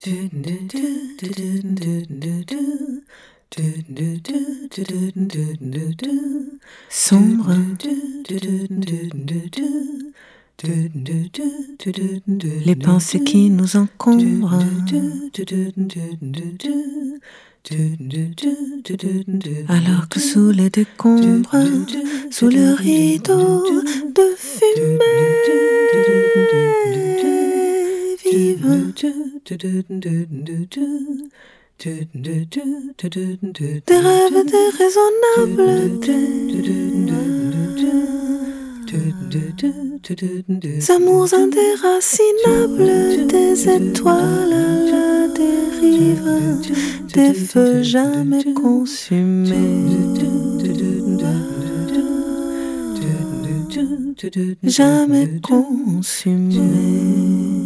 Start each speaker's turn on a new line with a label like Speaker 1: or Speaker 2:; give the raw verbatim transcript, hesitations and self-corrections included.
Speaker 1: Sombre. Les pensées qui nous encombrent. Alors que sous les décombres, sous le rideau de fumée, vivent des rêves déraisonnables, des amours indéracinables, des étoiles à la dérive, des feux jamais consumés, jamais consumés.